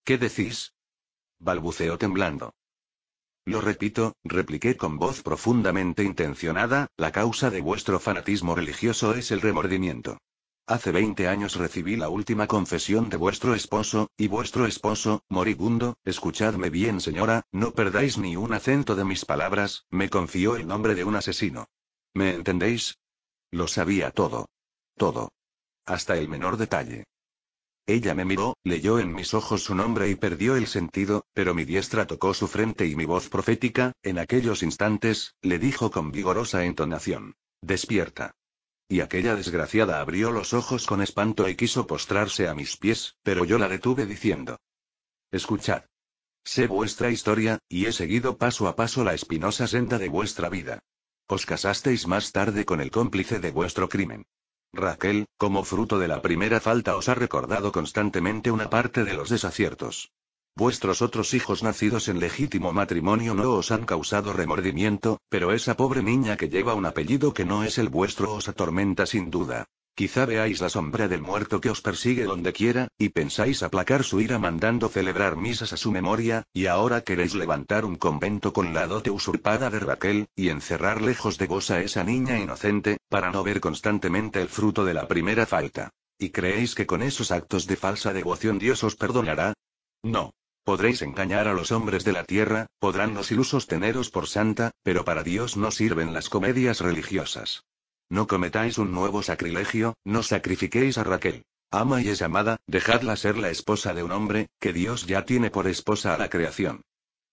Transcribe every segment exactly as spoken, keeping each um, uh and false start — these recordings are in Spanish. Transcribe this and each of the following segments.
¿Qué decís? Balbuceó temblando. Lo repito, repliqué con voz profundamente intencionada, la causa de vuestro fanatismo religioso es el remordimiento. Hace veinte años recibí la última confesión de vuestro esposo, y vuestro esposo, moribundo, escuchadme bien señora, no perdáis ni un acento de mis palabras, me confió el nombre de un asesino. ¿Me entendéis? Lo sabía todo. Todo. Hasta el menor detalle. Ella me miró, leyó en mis ojos su nombre y perdió el sentido, pero mi diestra tocó su frente y mi voz profética, en aquellos instantes, le dijo con vigorosa entonación: despierta. Y aquella desgraciada abrió los ojos con espanto y quiso postrarse a mis pies, pero yo la detuve diciendo: escuchad. Sé vuestra historia, y he seguido paso a paso la espinosa senda de vuestra vida. Os casasteis más tarde con el cómplice de vuestro crimen. Raquel, como fruto de la primera falta, os ha recordado constantemente una parte de los desaciertos. Vuestros otros hijos nacidos en legítimo matrimonio no os han causado remordimiento, pero esa pobre niña que lleva un apellido que no es el vuestro os atormenta sin duda. Quizá veáis la sombra del muerto que os persigue donde quiera, y pensáis aplacar su ira mandando celebrar misas a su memoria, y ahora queréis levantar un convento con la dote usurpada de Raquel, y encerrar lejos de vos a esa niña inocente, para no ver constantemente el fruto de la primera falta. ¿Y creéis que con esos actos de falsa devoción Dios os perdonará? No. Podréis engañar a los hombres de la tierra, podrán los ilusos teneros por santa, pero para Dios no sirven las comedias religiosas. No cometáis un nuevo sacrilegio, no sacrifiquéis a Raquel. Ama y es amada, dejadla ser la esposa de un hombre, que Dios ya tiene por esposa a la creación.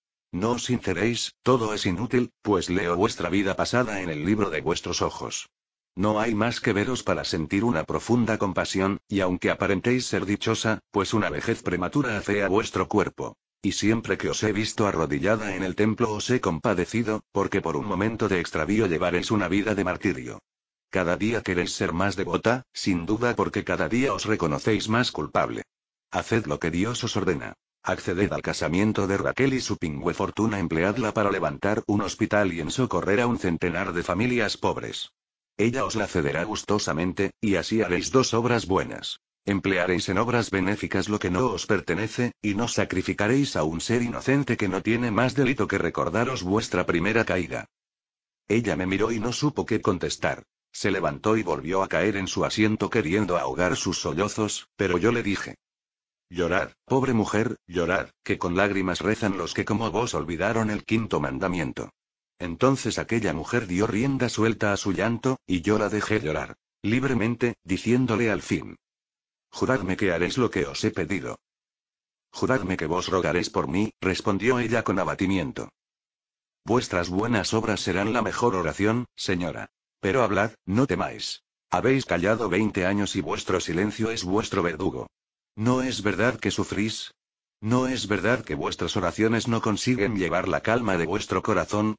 No os sinceréis, todo es inútil, pues leo vuestra vida pasada en el libro de vuestros ojos. No hay más que veros para sentir una profunda compasión, y aunque aparentéis ser dichosa, pues una vejez prematura afea vuestro cuerpo. Y siempre que os he visto arrodillada en el templo os he compadecido, porque por un momento de extravío llevaréis una vida de martirio. Cada día queréis ser más devota, sin duda porque cada día os reconocéis más culpable. Haced lo que Dios os ordena. Acceded al casamiento de Raquel y su pingüe fortuna empleadla para levantar un hospital y en socorrer a un centenar de familias pobres. Ella os la cederá gustosamente, y así haréis dos obras buenas. Emplearéis en obras benéficas lo que no os pertenece, y no sacrificaréis a un ser inocente que no tiene más delito que recordaros vuestra primera caída. Ella me miró y no supo qué contestar. Se levantó y volvió a caer en su asiento queriendo ahogar sus sollozos, pero yo le dije: llorad, pobre mujer, llorad, que con lágrimas rezan los que como vos olvidaron el quinto mandamiento. Entonces aquella mujer dio rienda suelta a su llanto, y yo la dejé llorar libremente, diciéndole al fin: juradme que haréis lo que os he pedido. Juradme que vos rogaréis por mí, respondió ella con abatimiento. Vuestras buenas obras serán la mejor oración, señora. Pero hablad, no temáis. Habéis callado veinte años y vuestro silencio es vuestro verdugo. ¿No es verdad que sufrís? ¿No es verdad que vuestras oraciones no consiguen llevar la calma de vuestro corazón?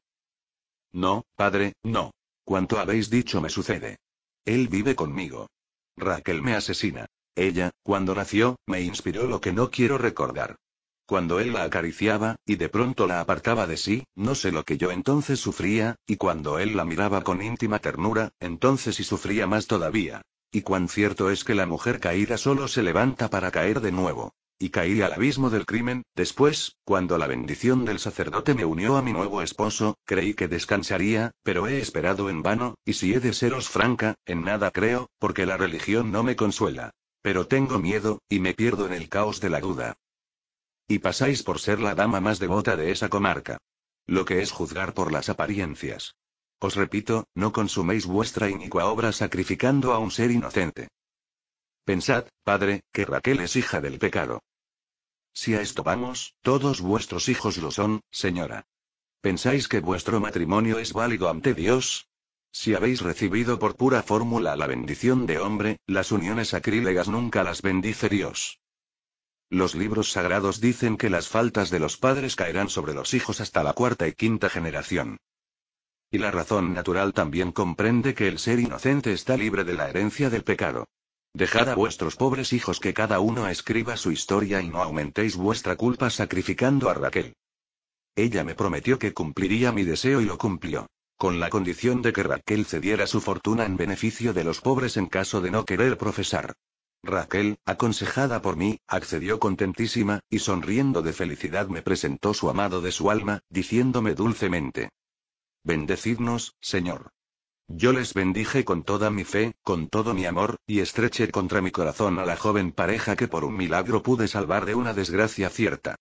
No, padre, no. Cuanto habéis dicho me sucede. Él vive conmigo. Raquel me asesina. Ella, cuando nació, me inspiró lo que no quiero recordar. Cuando él la acariciaba, y de pronto la apartaba de sí, no sé lo que yo entonces sufría, y cuando él la miraba con íntima ternura, entonces sí sufría más todavía. Y cuán cierto es que la mujer caída solo se levanta para caer de nuevo. Y caí al abismo del crimen, después, cuando la bendición del sacerdote me unió a mi nuevo esposo, creí que descansaría, pero he esperado en vano, y si he de seros franca, en nada creo, porque la religión no me consuela. Pero tengo miedo, y me pierdo en el caos de la duda. Y pasáis por ser la dama más devota de esa comarca. Lo que es juzgar por las apariencias. Os repito, no consuméis vuestra inicua obra sacrificando a un ser inocente. Pensad, padre, que Raquel es hija del pecado. Si a esto vamos, todos vuestros hijos lo son, señora. ¿Pensáis que vuestro matrimonio es válido ante Dios? Si habéis recibido por pura fórmula la bendición de hombre, las uniones sacrílegas nunca las bendice Dios. Los libros sagrados dicen que las faltas de los padres caerán sobre los hijos hasta la cuarta y quinta generación. Y la razón natural también comprende que el ser inocente está libre de la herencia del pecado. Dejad a vuestros pobres hijos que cada uno escriba su historia y no aumentéis vuestra culpa sacrificando a Raquel. Ella me prometió que cumpliría mi deseo y lo cumplió. Con la condición de que Raquel cediera su fortuna en beneficio de los pobres en caso de no querer profesar. Raquel, aconsejada por mí, accedió contentísima, y sonriendo de felicidad me presentó su amado de su alma, diciéndome dulcemente: «Bendecidnos, Señor». Yo les bendije con toda mi fe, con todo mi amor, y estreché contra mi corazón a la joven pareja que por un milagro pude salvar de una desgracia cierta.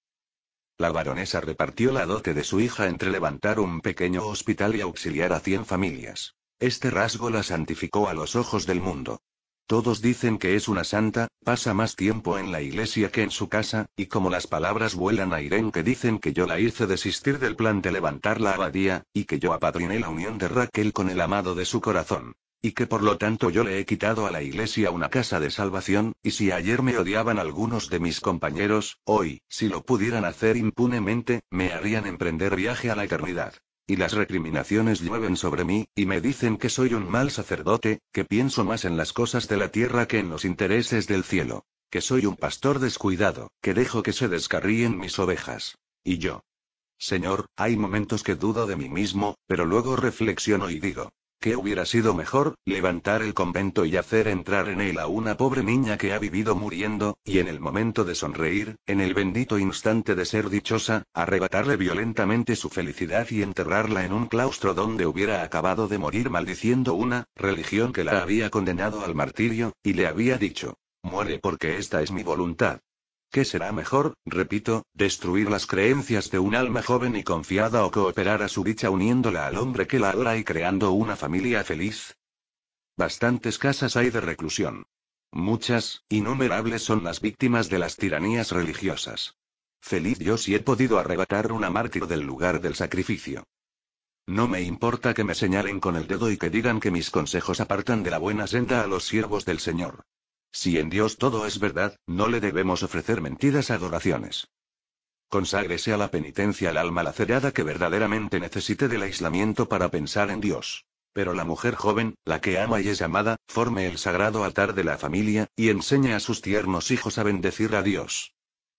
La baronesa repartió la dote de su hija entre levantar un pequeño hospital y auxiliar a cien familias. Este rasgo la santificó a los ojos del mundo. Todos dicen que es una santa, pasa más tiempo en la iglesia que en su casa, y como las palabras vuelan a Irene que dicen que yo la hice desistir del plan de levantar la abadía, y que yo apadriné la unión de Raquel con el amado de su corazón. Y que por lo tanto yo le he quitado a la iglesia una casa de salvación, y si ayer me odiaban algunos de mis compañeros, hoy, si lo pudieran hacer impunemente, me harían emprender viaje a la eternidad. Y las recriminaciones llueven sobre mí, y me dicen que soy un mal sacerdote, que pienso más en las cosas de la tierra que en los intereses del cielo. Que soy un pastor descuidado, que dejo que se descarríen mis ovejas. Y yo. Señor, hay momentos que dudo de mí mismo, pero luego reflexiono y digo: ¿qué hubiera sido mejor, levantar el convento y hacer entrar en él a una pobre niña que ha vivido muriendo, y en el momento de sonreír, en el bendito instante de ser dichosa, arrebatarle violentamente su felicidad y enterrarla en un claustro donde hubiera acabado de morir maldiciendo una religión que la había condenado al martirio, y le había dicho: muere porque esta es mi voluntad? ¿Qué será mejor, repito, destruir las creencias de un alma joven y confiada o cooperar a su dicha uniéndola al hombre que la adora y creando una familia feliz? Bastantes casas hay de reclusión. Muchas, innumerables son las víctimas de las tiranías religiosas. Feliz yo si he podido arrebatar una mártir del lugar del sacrificio. No me importa que me señalen con el dedo y que digan que mis consejos apartan de la buena senda a los siervos del Señor. Si en Dios todo es verdad, no le debemos ofrecer mentiras adoraciones. Conságrese a la penitencia el alma lacerada que verdaderamente necesite del aislamiento para pensar en Dios. Pero la mujer joven, la que ama y es amada, forme el sagrado altar de la familia, y enseñe a sus tiernos hijos a bendecir a Dios.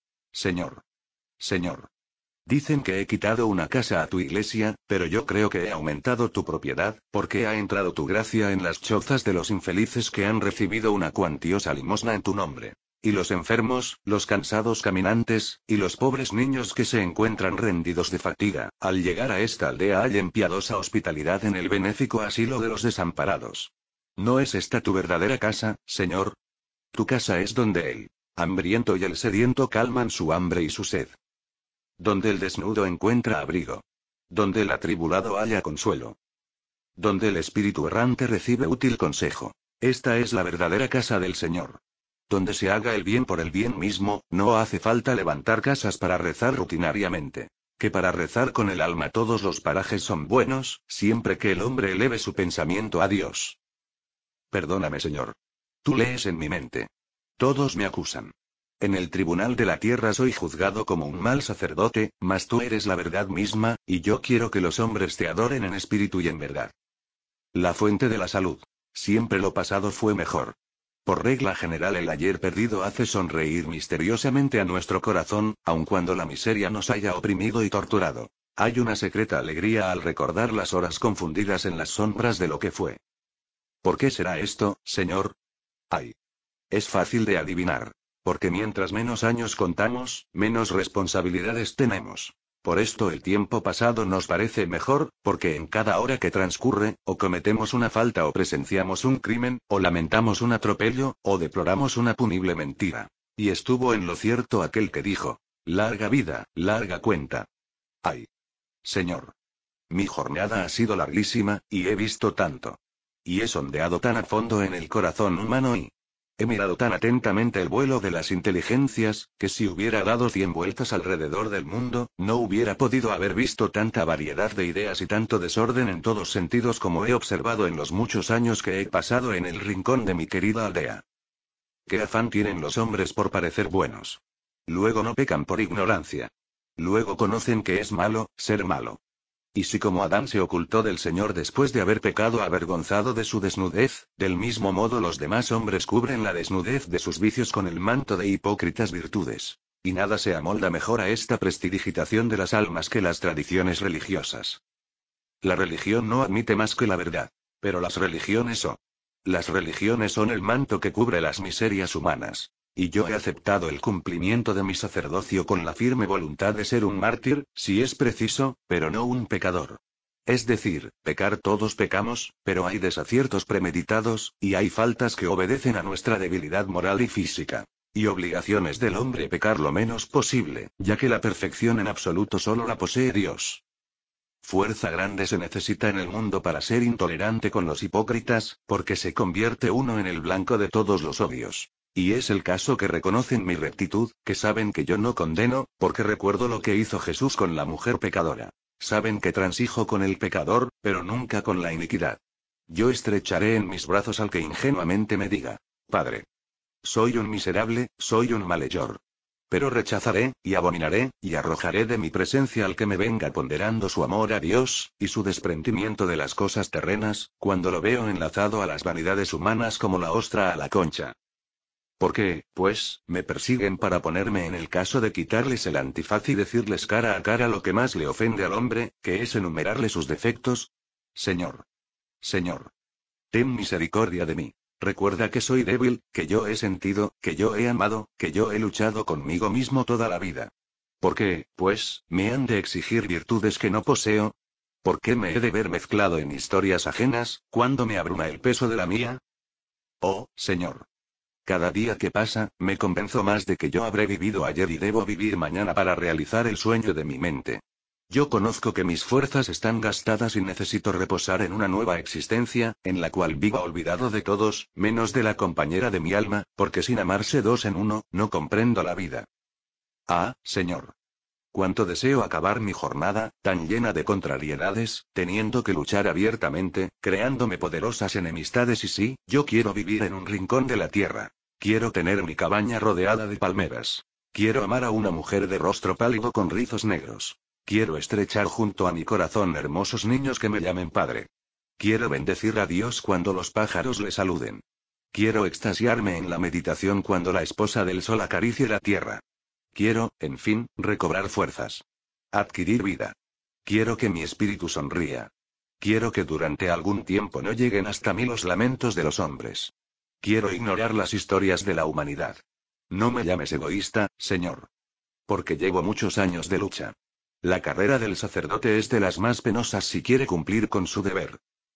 Señor. Señor. Dicen que he quitado una casa a tu iglesia, pero yo creo que he aumentado tu propiedad, porque ha entrado tu gracia en las chozas de los infelices que han recibido una cuantiosa limosna en tu nombre. Y los enfermos, los cansados caminantes, y los pobres niños que se encuentran rendidos de fatiga, al llegar a esta aldea hallen piadosa hospitalidad en el benéfico asilo de los desamparados. ¿No es esta tu verdadera casa, Señor? Tu casa es donde el hambriento y el sediento calman su hambre y su sed. Donde el desnudo encuentra abrigo. Donde el atribulado halla consuelo. Donde el espíritu errante recibe útil consejo. Esta es la verdadera casa del Señor. Donde se haga el bien por el bien mismo, no hace falta levantar casas para rezar rutinariamente. Que para rezar con el alma todos los parajes son buenos, siempre que el hombre eleve su pensamiento a Dios. Perdóname, Señor. Tú lees en mi mente. Todos me acusan. En el tribunal de la tierra soy juzgado como un mal sacerdote, mas tú eres la verdad misma, y yo quiero que los hombres te adoren en espíritu y en verdad. La fuente de la salud. Siempre lo pasado fue mejor. Por regla general el ayer perdido hace sonreír misteriosamente a nuestro corazón, aun cuando la miseria nos haya oprimido y torturado. Hay una secreta alegría al recordar las horas confundidas en las sombras de lo que fue. ¿Por qué será esto, Señor? Ay. Es fácil de adivinar. Porque mientras menos años contamos, menos responsabilidades tenemos. Por esto el tiempo pasado nos parece mejor, porque en cada hora que transcurre, o cometemos una falta o presenciamos un crimen, o lamentamos un atropello, o deploramos una punible mentira. Y estuvo en lo cierto aquel que dijo: larga vida, larga cuenta. Ay. Señor. Mi jornada ha sido larguísima, y he visto tanto. Y he sondeado tan a fondo en el corazón humano y he mirado tan atentamente el vuelo de las inteligencias, que si hubiera dado cien vueltas alrededor del mundo, no hubiera podido haber visto tanta variedad de ideas y tanto desorden en todos sentidos como he observado en los muchos años que he pasado en el rincón de mi querida aldea. ¿Qué afán tienen los hombres por parecer buenos? Luego no pecan por ignorancia. Luego conocen que es malo, ser malo. Y si como Adán se ocultó del Señor después de haber pecado avergonzado de su desnudez, del mismo modo los demás hombres cubren la desnudez de sus vicios con el manto de hipócritas virtudes. Y nada se amolda mejor a esta prestidigitación de las almas que las tradiciones religiosas. La religión no admite más que la verdad. Pero las religiones oh. Las religiones son el manto que cubre las miserias humanas. Y yo he aceptado el cumplimiento de mi sacerdocio con la firme voluntad de ser un mártir, si es preciso, pero no un pecador. Es decir, pecar todos pecamos, pero hay desaciertos premeditados, y hay faltas que obedecen a nuestra debilidad moral y física. Y obligaciones del hombre pecar lo menos posible, ya que la perfección en absoluto solo la posee Dios. Fuerza grande se necesita en el mundo para ser intolerante con los hipócritas, porque se convierte uno en el blanco de todos los odios. Y es el caso que reconocen mi rectitud, que saben que yo no condeno, porque recuerdo lo que hizo Jesús con la mujer pecadora. Saben que transijo con el pecador, pero nunca con la iniquidad. Yo estrecharé en mis brazos al que ingenuamente me diga: Padre, soy un miserable, soy un malhechor. Pero rechazaré, y abominaré, y arrojaré de mi presencia al que me venga ponderando su amor a Dios, y su desprendimiento de las cosas terrenas, cuando lo veo enlazado a las vanidades humanas como la ostra a la concha. ¿Por qué, pues, me persiguen para ponerme en el caso de quitarles el antifaz y decirles cara a cara lo que más le ofende al hombre, que es enumerarle sus defectos? Señor. Señor. Ten misericordia de mí. Recuerda que soy débil, que yo he sentido, que yo he amado, que yo he luchado conmigo mismo toda la vida. ¿Por qué, pues, me han de exigir virtudes que no poseo? ¿Por qué me he de ver mezclado en historias ajenas, cuando me abruma el peso de la mía? Oh, Señor. Cada día que pasa, me convenzo más de que yo habré vivido ayer y debo vivir mañana para realizar el sueño de mi mente. Yo conozco que mis fuerzas están gastadas y necesito reposar en una nueva existencia, en la cual viva olvidado de todos, menos de la compañera de mi alma, porque sin amarse dos en uno, no comprendo la vida. Ah, Señor. Cuánto deseo acabar mi jornada, tan llena de contrariedades, teniendo que luchar abiertamente, creándome poderosas enemistades y sí, yo quiero vivir en un rincón de la tierra. Quiero tener mi cabaña rodeada de palmeras. Quiero amar a una mujer de rostro pálido con rizos negros. Quiero estrechar junto a mi corazón hermosos niños que me llamen padre. Quiero bendecir a Dios cuando los pájaros le saluden. Quiero extasiarme en la meditación cuando la esposa del sol acaricie la tierra. Quiero, en fin, recobrar fuerzas. Adquirir vida. Quiero que mi espíritu sonría. Quiero que durante algún tiempo no lleguen hasta mí los lamentos de los hombres. Quiero ignorar las historias de la humanidad. No me llames egoísta, Señor. Porque llevo muchos años de lucha. La carrera del sacerdote es de las más penosas si quiere cumplir con su deber.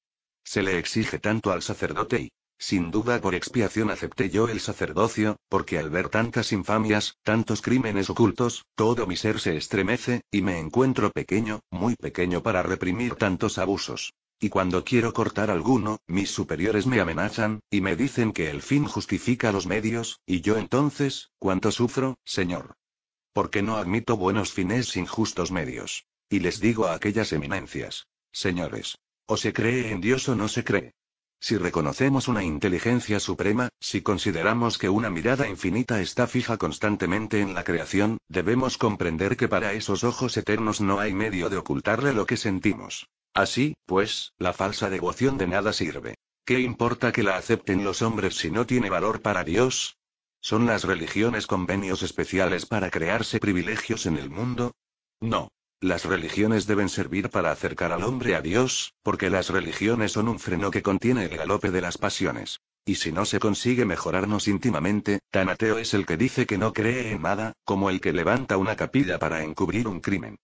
Se le exige tanto al sacerdote y, sin duda por expiación acepté yo el sacerdocio, porque al ver tantas infamias, tantos crímenes ocultos, todo mi ser se estremece, y me encuentro pequeño, muy pequeño para reprimir tantos abusos. Y cuando quiero cortar alguno, mis superiores me amenazan, y me dicen que el fin justifica los medios, y yo entonces, ¿cuánto sufro, Señor? Porque no admito buenos fines sin justos medios. Y les digo a aquellas eminencias: Señores, o se cree en Dios o no se cree. Si reconocemos una inteligencia suprema, si consideramos que una mirada infinita está fija constantemente en la creación, debemos comprender que para esos ojos eternos no hay medio de ocultarle lo que sentimos. Así, pues, la falsa devoción de nada sirve. ¿Qué importa que la acepten los hombres si no tiene valor para Dios? ¿Son las religiones convenios especiales para crearse privilegios en el mundo? No. Las religiones deben servir para acercar al hombre a Dios, porque las religiones son un freno que contiene el galope de las pasiones. Y si no se consigue mejorarnos íntimamente, tan ateo es el que dice que no cree en nada, como el que levanta una capilla para encubrir un crimen.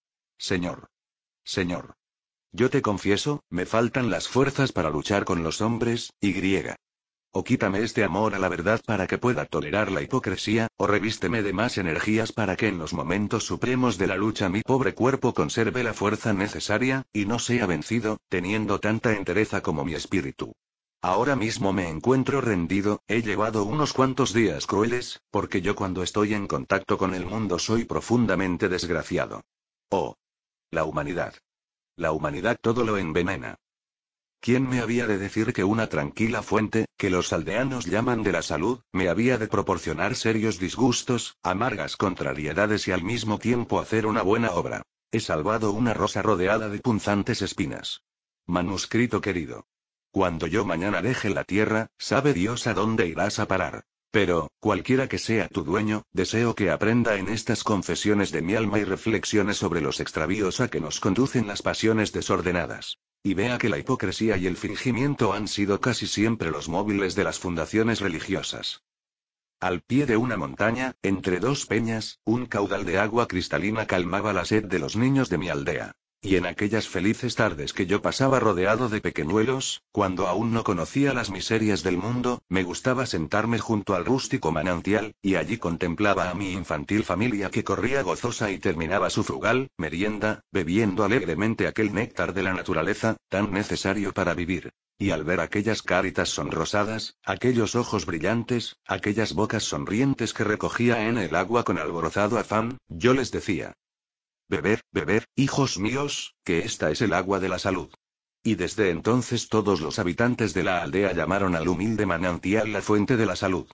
Señor. Señor. Yo te confieso, me faltan las fuerzas para luchar con los hombres, y griega. O quítame este amor a la verdad para que pueda tolerar la hipocresía, o revísteme de más energías para que en los momentos supremos de la lucha mi pobre cuerpo conserve la fuerza necesaria, y no sea vencido, teniendo tanta entereza como mi espíritu. Ahora mismo me encuentro rendido, he llevado unos cuantos días crueles, porque yo cuando estoy en contacto con el mundo soy profundamente desgraciado. Oh. La humanidad. La humanidad todo lo envenena. ¿Quién me había de decir que una tranquila fuente, que los aldeanos llaman de la salud, me había de proporcionar serios disgustos, amargas contrariedades y al mismo tiempo hacer una buena obra? He salvado una rosa rodeada de punzantes espinas. Manuscrito querido. Cuando yo mañana deje la tierra, sabe Dios a dónde irás a parar. Pero, cualquiera que sea tu dueño, deseo que aprenda en estas confesiones de mi alma y reflexiones sobre los extravíos a que nos conducen las pasiones desordenadas. Y vea que la hipocresía y el fingimiento han sido casi siempre los móviles de las fundaciones religiosas. Al pie de una montaña, entre dos peñas, un caudal de agua cristalina calmaba la sed de los niños de mi aldea. Y en aquellas felices tardes que yo pasaba rodeado de pequeñuelos, cuando aún no conocía las miserias del mundo, me gustaba sentarme junto al rústico manantial, y allí contemplaba a mi infantil familia que corría gozosa y terminaba su frugal merienda, bebiendo alegremente aquel néctar de la naturaleza, tan necesario para vivir. Y al ver aquellas caritas sonrosadas, aquellos ojos brillantes, aquellas bocas sonrientes que recogía en el agua con alborozado afán, yo les decía: beber, beber, hijos míos, que esta es el agua de la salud. Y desde entonces todos los habitantes de la aldea llamaron al humilde manantial la fuente de la salud.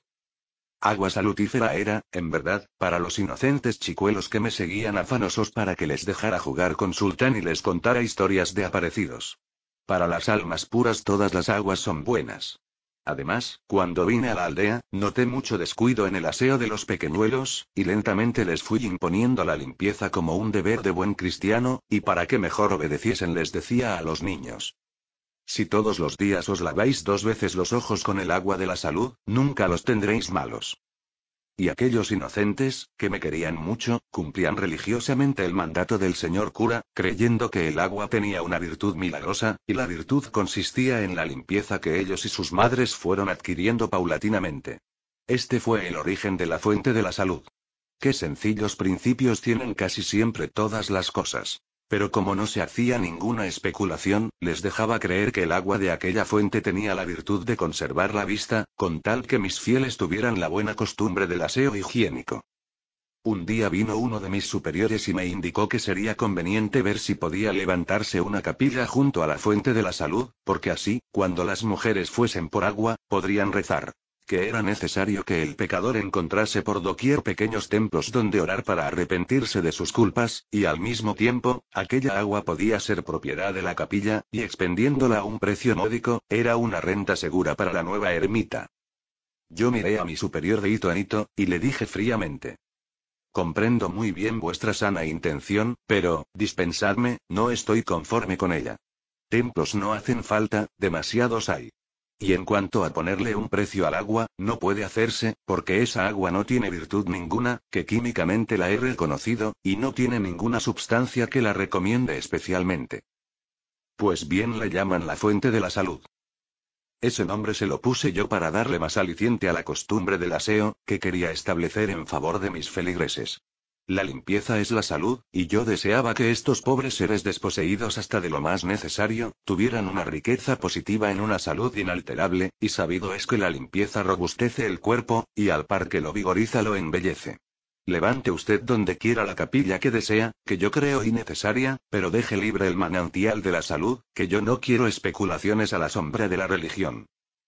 Agua salutífera era, en verdad, para los inocentes chicuelos que me seguían afanosos para que les dejara jugar con Sultán y les contara historias de aparecidos. Para las almas puras todas las aguas son buenas. Además, cuando vine a la aldea, noté mucho descuido en el aseo de los pequeñuelos, y lentamente les fui imponiendo la limpieza como un deber de buen cristiano, y para que mejor obedeciesen les decía a los niños: si todos los días os laváis dos veces los ojos con el agua de la salud, nunca los tendréis malos. Y aquellos inocentes, que me querían mucho, cumplían religiosamente el mandato del señor cura, creyendo que el agua tenía una virtud milagrosa, y la virtud consistía en la limpieza que ellos y sus madres fueron adquiriendo paulatinamente. Este fue el origen de la fuente de la salud. Qué sencillos principios tienen casi siempre todas las cosas. Pero como no se hacía ninguna especulación, les dejaba creer que el agua de aquella fuente tenía la virtud de conservar la vista, con tal que mis fieles tuvieran la buena costumbre del aseo higiénico. Un día vino uno de mis superiores y me indicó que sería conveniente ver si podía levantarse una capilla junto a la fuente de la salud, porque así, cuando las mujeres fuesen por agua, podrían rezar. Que era necesario que el pecador encontrase por doquier pequeños templos donde orar para arrepentirse de sus culpas, y al mismo tiempo, aquella agua podía ser propiedad de la capilla, y expendiéndola a un precio módico, era una renta segura para la nueva ermita. Yo miré a mi superior de hito en hito, y le dije fríamente: comprendo muy bien vuestra sana intención, pero, dispensadme, no estoy conforme con ella. Templos no hacen falta, demasiados hay. Y en cuanto a ponerle un precio al agua, no puede hacerse, porque esa agua no tiene virtud ninguna, que químicamente la he reconocido, y no tiene ninguna substancia que la recomiende especialmente. Pues bien, le llaman la fuente de la salud. Ese nombre se lo puse yo para darle más aliciente a la costumbre del aseo, que quería establecer en favor de mis feligreses. La limpieza es la salud, y yo deseaba que estos pobres seres desposeídos hasta de lo más necesario, tuvieran una riqueza positiva en una salud inalterable, y sabido es que la limpieza robustece el cuerpo, y al par que lo vigoriza lo embellece. Levante usted donde quiera la capilla que desea, que yo creo innecesaria, pero deje libre el manantial de la salud, que yo no quiero especulaciones a la sombra de la religión.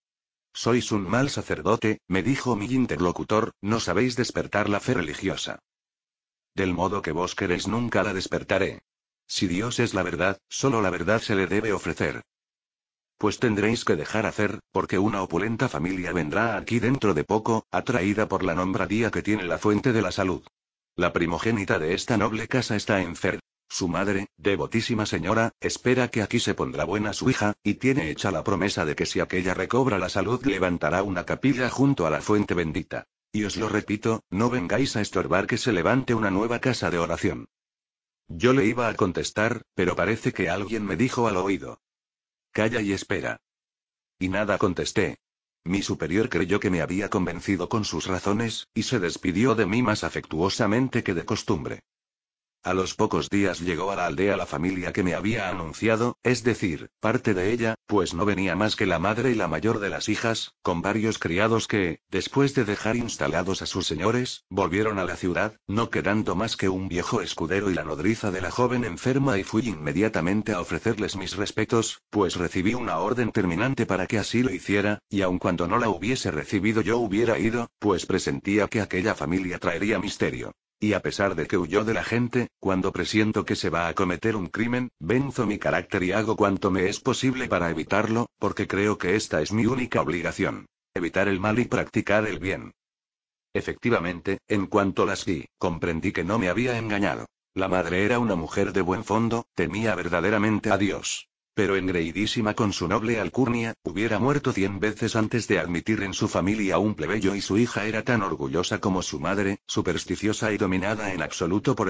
Sois un mal sacerdote, me dijo mi interlocutor, no sabéis despertar la fe religiosa. Del modo que vos queréis nunca la despertaré. Si Dios es la verdad, solo la verdad se le debe ofrecer. Pues tendréis que dejar hacer, porque una opulenta familia vendrá aquí dentro de poco, atraída por la nombradía que tiene la fuente de la salud. La primogénita de esta noble casa está enferma. Su madre, devotísima señora, espera que aquí se pondrá buena su hija, y tiene hecha la promesa de que si aquella recobra la salud levantará una capilla junto a la fuente bendita. Y os lo repito, no vengáis a estorbar que se levante una nueva casa de oración. Yo le iba a contestar, pero parece que alguien me dijo al oído: calla y espera. Y nada contesté. Mi superior creyó que me había convencido con sus razones, y se despidió de mí más afectuosamente que de costumbre. A los pocos días llegó a la aldea la familia que me había anunciado, es decir, parte de ella, pues no venía más que la madre y la mayor de las hijas, con varios criados que, después de dejar instalados a sus señores, volvieron a la ciudad, no quedando más que un viejo escudero y la nodriza de la joven enferma, y fui inmediatamente a ofrecerles mis respetos, pues recibí una orden terminante para que así lo hiciera, y aun cuando no la hubiese recibido yo hubiera ido, pues presentía que aquella familia traería misterio. Y a pesar de que huyó de la gente, cuando presiento que se va a cometer un crimen, venzo mi carácter y hago cuanto me es posible para evitarlo, porque creo que esta es mi única obligación: evitar el mal y practicar el bien. Efectivamente, en cuanto las vi, comprendí que no me había engañado. La madre era una mujer de buen fondo, temía verdaderamente a Dios. pero engreidísima con su noble alcurnia, hubiera muerto cien veces antes de admitir en su familia a un plebeyo, y su hija era tan orgullosa como su madre, supersticiosa y dominada en absoluto por